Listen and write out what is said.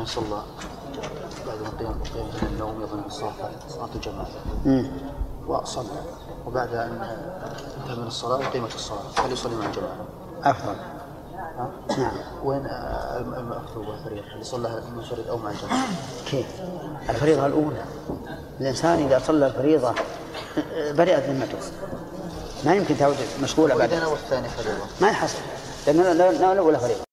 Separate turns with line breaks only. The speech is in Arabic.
من صلى بعد ما قيام من النوم يظن الصلاة الجماعة وصلى وبعد أن انتهى من الصلاة وقيمت الصلاة هل يصلي مع الجماعة؟
أفضل. نعم.
وين المأخذ والفريضة اللي صلى المنفرد أو مع الجماعة؟
كيف؟ الفريضة الأولى. الإنسان إذا صلى الفريضة برئت ذمته، ما يمكن تعود مشغولة بعد.
والثاني فريضة
ما يحصل لأن لا ولا فريضة.